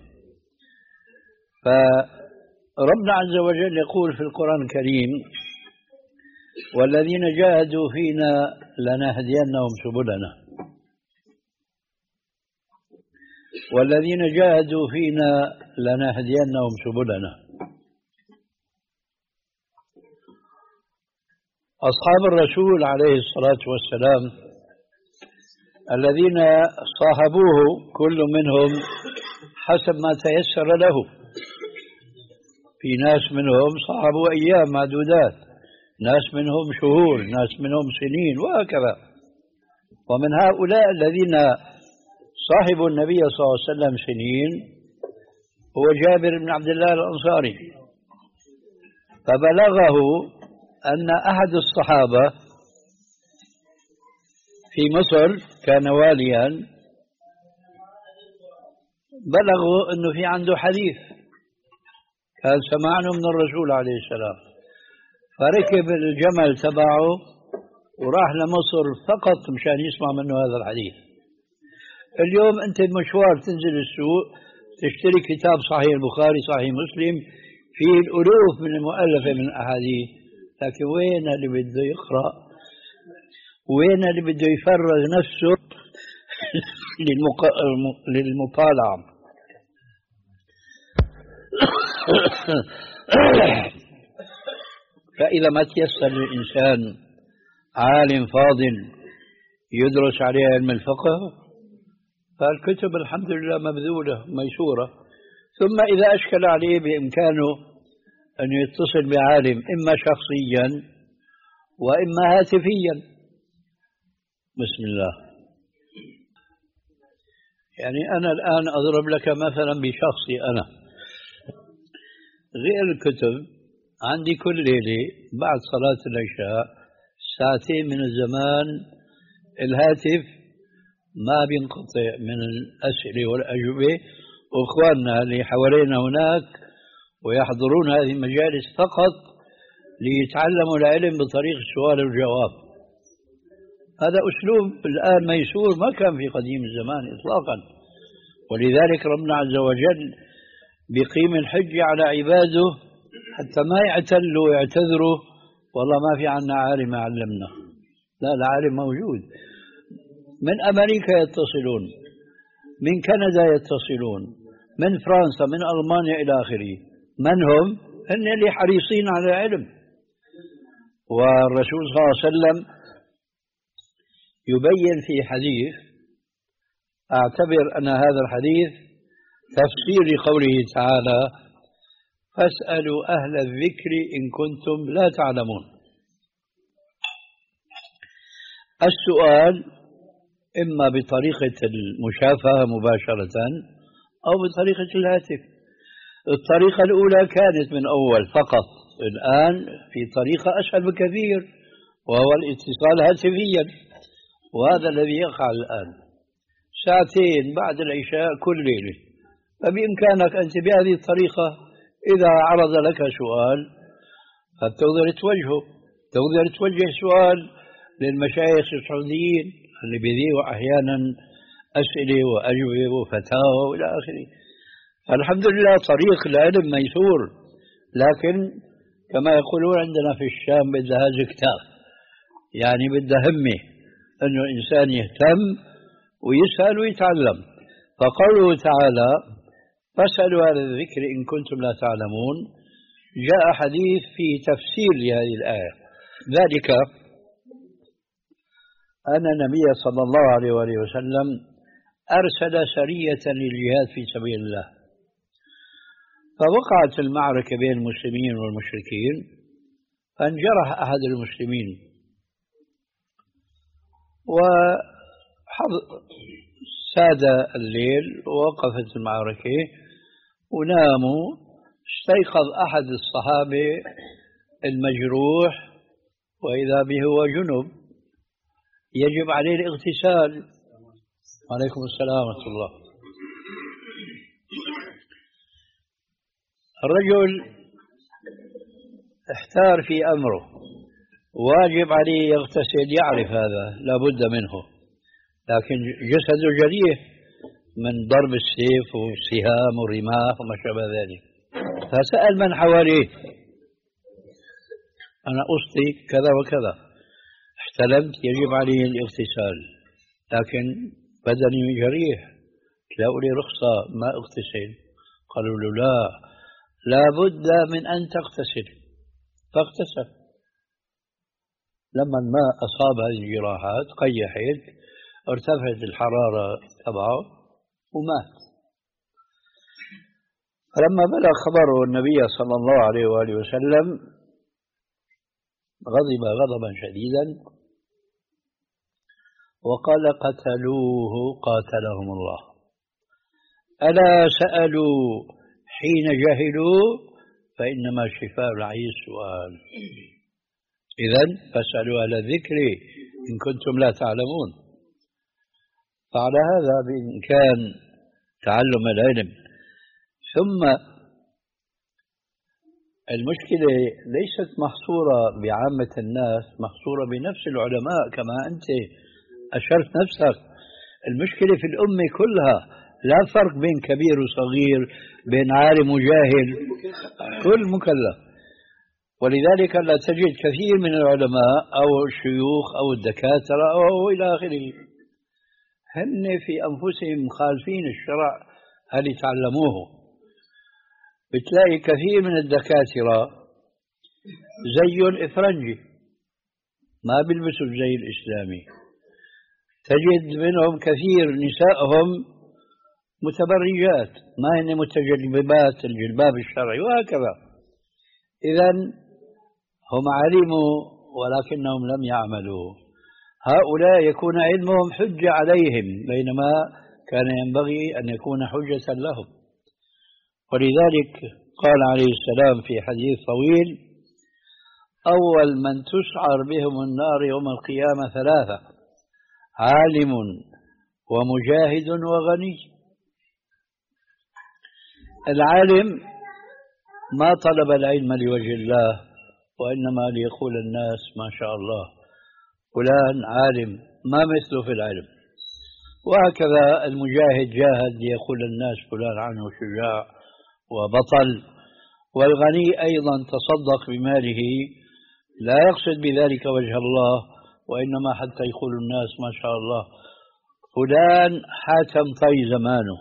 فربنا عز وجل يقول في القرآن الكريم: والذين جاهدوا فينا لنهدينهم سبلنا والذين جاهدوا فينا لنهدينهم سبلنا. أصحاب الرسول عليه الصلاة والسلام الذين صاحبوه كل منهم حسب ما تيسر له. في ناس منهم صاحبوا أيام معدودات، ناس منهم شهور، ناس منهم سنين، وهكذا. ومن هؤلاء الذين صاحبوا النبي صلى الله عليه وسلم سنين هو جابر بن عبد الله الأنصاري. فبلغه أن أحد الصحابة في مصر كان واليا، بلغوا أنه في عنده حديث كان سمعنه من الرسول عليه السلام، فركب الجمل تبعه وراح لمصر فقط مشان يسمع منه هذا الحديث. اليوم أنت مشوار تنزل السوق تشتري كتاب صحيح البخاري صحيح مسلم فيه الألوف من المؤلفة من الأحاديث، لكن وين اللي بده يقرأ؟ وين اللي بده يفرغ نفسه للمطالعة؟ فإذا ما تيسر للإنسان عالم فاضل يدرس عليه علم الفقه فالكتب الحمد لله مبذولة ميسورة. ثم إذا أشكل عليه بإمكانه أن يتصل بعالم إما شخصيا وإما هاتفيا. بسم الله. يعني أنا الآن أضرب لك مثلا بشخصي أنا، غير الكتب عندي كل ليلة بعد صلاة العشاء ساعتين من الزمان الهاتف ما بينقطع من الأسئلة والأجوبة، وإخواننا اللي حوالينا هناك ويحضرون هذه المجالس فقط ليتعلموا العلم بطريق السؤال والجواب. هذا أسلوب الآن ميسور ما كان في قديم الزمان إطلاقا. ولذلك ربنا عز وجل بقيم الحج على عباده حتى ما يعتلوا ويعتذروا والله ما في عنا عالم علمنا. لا، العالم موجود. من أمريكا يتصلون، من كندا يتصلون، من فرنسا، من ألمانيا إلى آخره. من هم؟ هن اللي حريصين على العلم. والرسول صلى الله عليه وسلم يبين في حديث، أعتبر أن هذا الحديث تفسير قوله تعالى فاسألوا أهل الذكر إن كنتم لا تعلمون. السؤال إما بطريقة المشافهة مباشرة أو بطريقة الهاتف. الطريقة الأولى كانت من أول فقط، الآن في طريقة أسهل بكثير وهو الاتصال هاتفيا، وهذا الذي يقع الآن ساعتين بعد العشاء كل ليلة. فبإمكانك أنت بهذه الطريقة إذا عرض لك سؤال فتقدر توجهه، تقدر توجه سؤال للمشايخ السعوديين اللي بيذيعوا أحيانا أسئلة وأجوبة وفتاوى وإلى آخره. الحمد لله طريق العلم ميسور، لكن كما يقولون عندنا في الشام بدها زكتاف، يعني بدها همة أنه الإنسان يهتم ويسأل ويتعلم. فقوله تعالى فاسألوا أهل الذكر إن كنتم لا تعلمون، جاء حديث في تفسير لهذه الآية، ذلك أن النبي صلى الله عليه وآله وسلم أرسل سرية للجهاد في سبيل الله، فوقعت المعركة بين المسلمين والمشركين، فانجرح أحد المسلمين وساد الليل ووقفت المعركة وناموا. استيقظ أحد الصحابة المجروح وإذا به هو جنب يجب عليه الاغتسال. عليكم السلام ورحمة الله. الرجل احتار في أمره، واجب عليه يغتسل، يعرف هذا لا بد منه، لكن جسده جريح من ضرب السيف والسهام والرماح وما شابه ذلك. فسأل من حواليه أنا أسطي كذا وكذا، احتلمت يجب علي الاغتسال لكن بدني جريح، تلاقوا لي رخصة ما اغتسل؟ قالوا له لا، لا بد من أن تغتسل. فاغتسل. لما الماء أصاب هذه الجراحات قيحت، ارتفعت الحرارة تبعه ومات. فلما بلغ خبره النبي صلى الله عليه وآله وسلم غضب غضبا شديدا وقال قتلوه قاتلهم الله، ألا سألوا حين جهلوا فإنما شفاء العي السؤال. إذن فاسألوا أهل الذكر إن كنتم لا تعلمون. فعلى هذا بإمكان تعلم العلم. ثم المشكلة ليست محصورة بعامة الناس، محصورة بنفس العلماء كما أنت أشرت نفسك. المشكلة في الأمة كلها، لا فرق بين كبير وصغير، بين عالم وجاهل، كل مكلف. ولذلك لا تجد كثير من العلماء أو الشيوخ أو الدكاترة أو إلى آخره هن في أنفسهم مخالفين الشرع اللي تعلموه. بتلاقي كثير من الدكاترة زي الإفرنجي ما بيلبسوا الزي الإسلامي، تجد منهم كثير نسائهم متبرجات ما هن متجلبات الجلباب الشرعي وهكذا. إذن هم علموا ولكنهم لم يعملوا. هؤلاء يكون علمهم حجة عليهم بينما كان ينبغي أن يكون حجة لهم. ولذلك قال عليه السلام في حديث طويل أول من تسعر بهم النار يوم القيامة ثلاثة: عالم ومجاهد وغني. العالم ما طلب العلم لوجه الله وإنما ليقول الناس ما شاء الله فلان عالم ما مثله في العلم. وهكذا المجاهد جاهد ليقول الناس فلان عنه شجاع وبطل. والغني أيضا تصدق بماله لا يقصد بذلك وجه الله وإنما حتى يقول الناس ما شاء الله فلان حاتم طي زمانه،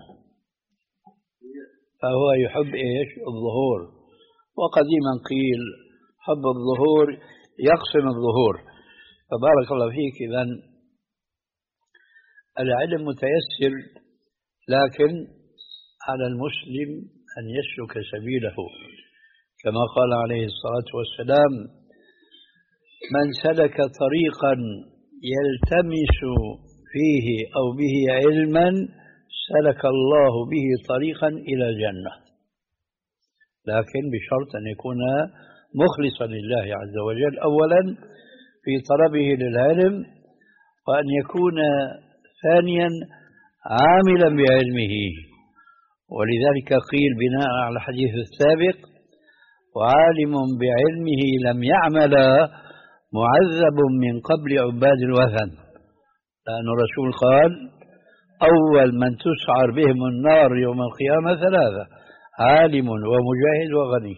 فهو يحب إيش؟ الظهور. وقديما قيل حب الظهور يقسم الظهور. فبارك الله فيك. إذن العلم متيسر، لكن على المسلم أن يسلك سبيله كما قال عليه الصلاة والسلام: من سلك طريقا يلتمس فيه أو به علما سلك الله به طريقا إلى الجنة، لكن بشرط أن يكون مخلصا لله عز وجل أولا في طلبه للعلم، وأن يكون ثانيا عاملا بعلمه. ولذلك قيل بناء على الحديث السابق: وعالم بعلمه لم يعمل معذب من قبل عباد الوثن، لأن الرسول قال: أول من تسعر بهم النار يوم القيامة ثلاثة: عالم ومجاهد وغني.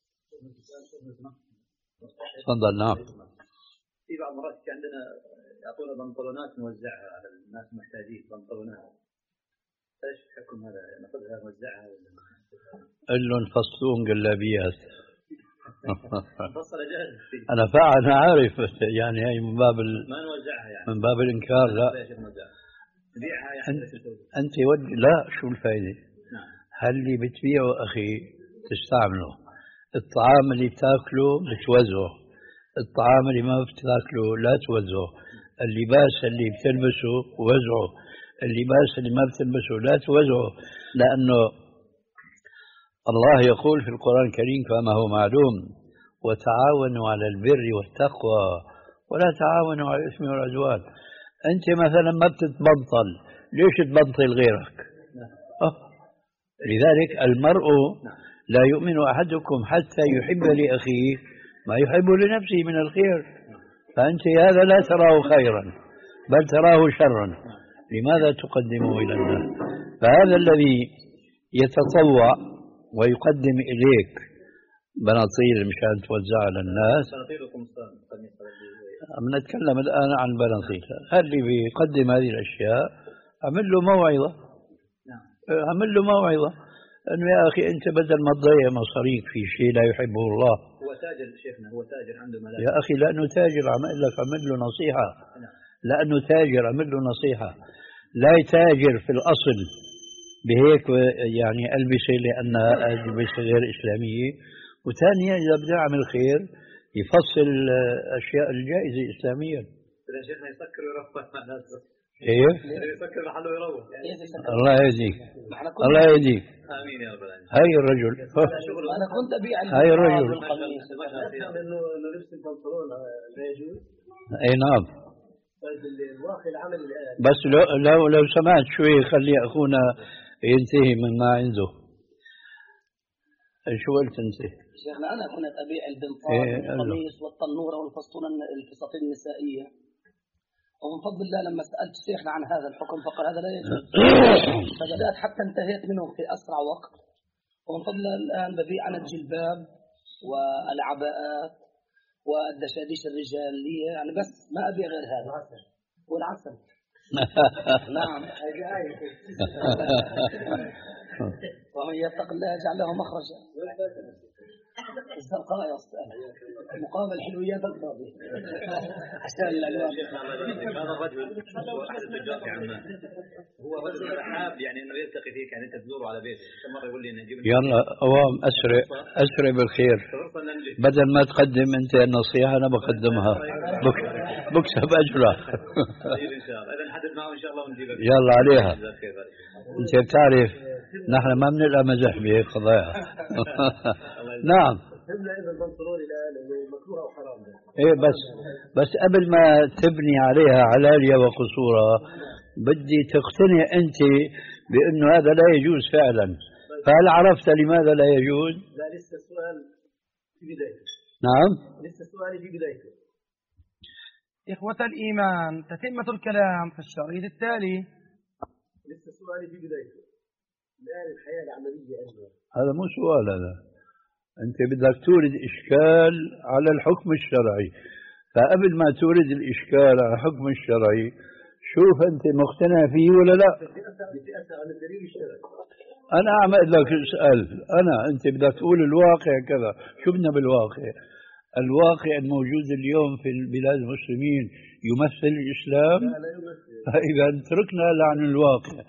تفضل. نعم. في بعض المرات عندنا يعطونا بنطلونات نوزعها على الناس المحتاجين، بنطلونات، ايش حكم هذا؟ ناخذها نوزعها ولا قل لهم فصلون جلابيات. فصل جاهز. انا فعلا عارف، يعني هي من باب ال... ما نوزعها يعني من باب الانكار. لا نبيعها يعني. انت, انت ود... لا، شو الفائده؟ نعم. هل اللي بتبيعه اخي تستعمله، الطعام اللي بتاكله بتوزعه، الطعام اللي ما بتاكله لا توزعه، اللباس اللي بتلبسه وزعه، اللباس اللي ما بتلبسه لا توزعه، لأنه الله يقول في القرآن الكريم كما هو معلوم: وتعاونوا على البر والتقوى ولا تعاونوا على الإثم والعدوان. أنت مثلا ما بتتبنطل، ليش تبنطل غيرك؟ أه. لذلك المرء لا يؤمن أحدكم حتى يحب لأخيه ما يحب لنفسه من الخير، فأنت هذا لا تراه خيرا بل تراه شرا، لماذا تقدمه إلى الناس؟ فهذا الذي يتطوع ويقدم إليك بناطيل مشان توزعها للناس. عم نتكلم الآن عن بناطيل. اللي بيقدم هذه الأشياء عمل له موعظة، عمل له موعظة أنه يا أخي أنت بدل ما تضيع مصاريك في شيء لا يحبه الله. هو تاجر شيخنا، هو تاجر عنده ملاك. يا أخي لأنه تاجر عمل لك عمل له نصيحة، لأنه تاجر عمل له نصيحة. لا يتاجر في الأصل بهيك يعني ألبسة لأنها ألبسة غير إسلامية، وثانيا إذا بده يعمل خير يفصل الأشياء الجائزة إسلاميا. إذا شيخنا يسكر ويروح مع الناس. كيف؟ يسكر محله ويروح. الله يهديك، الله يهديك. آمين يا رب العالمين. هاي الرجل أنا كنت أبيع هاي الرجل إنه لبس البنطلون لا يجوز. أي نعم. الواقع العمل الآن. بس لو لو لو سمعت شوي خلي أخونا ينتهي مما عنده. شو قلت أنت؟ شيخنا أنا كنت أبيع البنطال والقميص والطنورة والفسطون الفساتين النسائية، ومن فضل الله لما سألت شيخنا عن هذا الحكم فقال هذا لا يجوز، فبدأت حتى انتهيت منه في أسرع وقت. ومن فضل الله الآن ببيع أنا الجلباب والعباءات والدشاديش الرجالية، يعني بس ما أبيع غير هذا والعسل. نعم. ومن يتق الله يجعل له مخرجا. الزرقاء يا أستاذ مقابل حلويات الفاضي عشان الألوان. هذا الرجل هو أحد التجار في عمان، هو رجل حاب يعني إنه يلتقي فيك، يعني أنت تزوره على بيته. كم مرة يقول لي إنه نجيب يلا أوام أسرع أسرع بالخير، بدل ما تقدم أنت النصيحة أنا بقدمها بك بكسب أجره. إن شاء الله إذا نحدد معه إن شاء الله ونجيبه. يلا عليها. أنت بتعرف نحن ما بنلقى مزح بهيك قضايا. نعم. إيه بس بس قبل ما تبني عليها علالية وقصورها بدي تقتنع أنت بأنه هذا لا يجوز فعلا. فهل عرفت لماذا لا يجوز؟ لا لسه السؤال في بدايته. نعم لسه السؤال في بدايته. إخوة الإيمان، تتمة الكلام في الشريط التالي. لسه السؤال في بدايته. الآن الحياة العملية أجمل. هذا مو سؤال، هذا أنت بدك تورد إشكال على الحكم الشرعي، فقبل ما تورد الإشكال على الحكم الشرعي شوف أنت مقتنع فيه ولا لا. بتأثر على الدليل الشرعي. أنا أعمل لك اسأل، أنا أنت بدك تقول الواقع كذا، شو بدنا بالواقع؟ الواقع الموجود اليوم في البلاد المسلمين يمثل الإسلام؟ لا لا يمثل. فإذا تركنا عن الواقع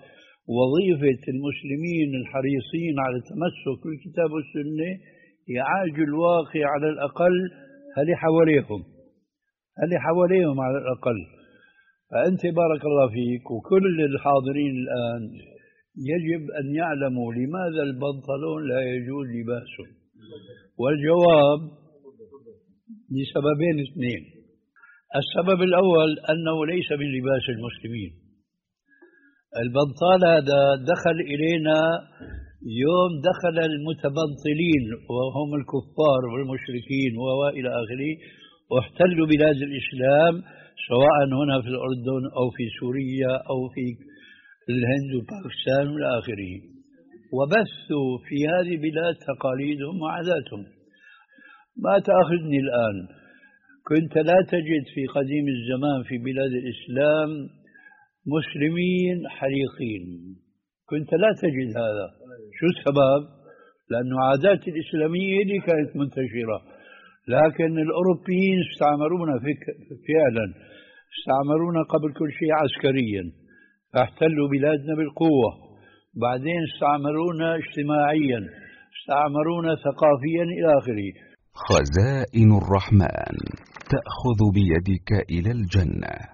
وظيفة المسلمين الحريصين على التمسك بالكتاب والسنة إعاج الواقع على الأقل هل حواليهم هل حواليهم على الأقل. فأنت بارك الله فيك وكل الحاضرين الآن يجب أن يعلموا لماذا البنطلون لا يجوز لباسه، والجواب لسببين اثنين. السبب الأول أنه ليس من لباس المسلمين. البنطال هذا دخل إلينا يوم دخل المتبنطلين وهم الكفار والمشركين وإلى آخره، واحتلوا بلاد الإسلام سواء هنا في الأردن أو في سوريا أو في الهند وباكستان والى اخره، وبثوا في هذه البلاد تقاليدهم وعاداتهم. ما تأخذني الآن، كنت لا تجد في قديم الزمان في بلاد الإسلام مسلمين حريقين، كنت لا تجد هذا. شو السبب؟ لأن عادات الإسلامية دي كانت منتشرة، لكن الأوروبيين استعمرونا فعلا، استعمرونا قبل كل شيء عسكريا، فاحتلوا بلادنا بالقوة، بعدين استعمرونا اجتماعيا، استعمرونا ثقافيا إلى آخره. خزائن الرحمن تأخذ بيدك إلى الجنة.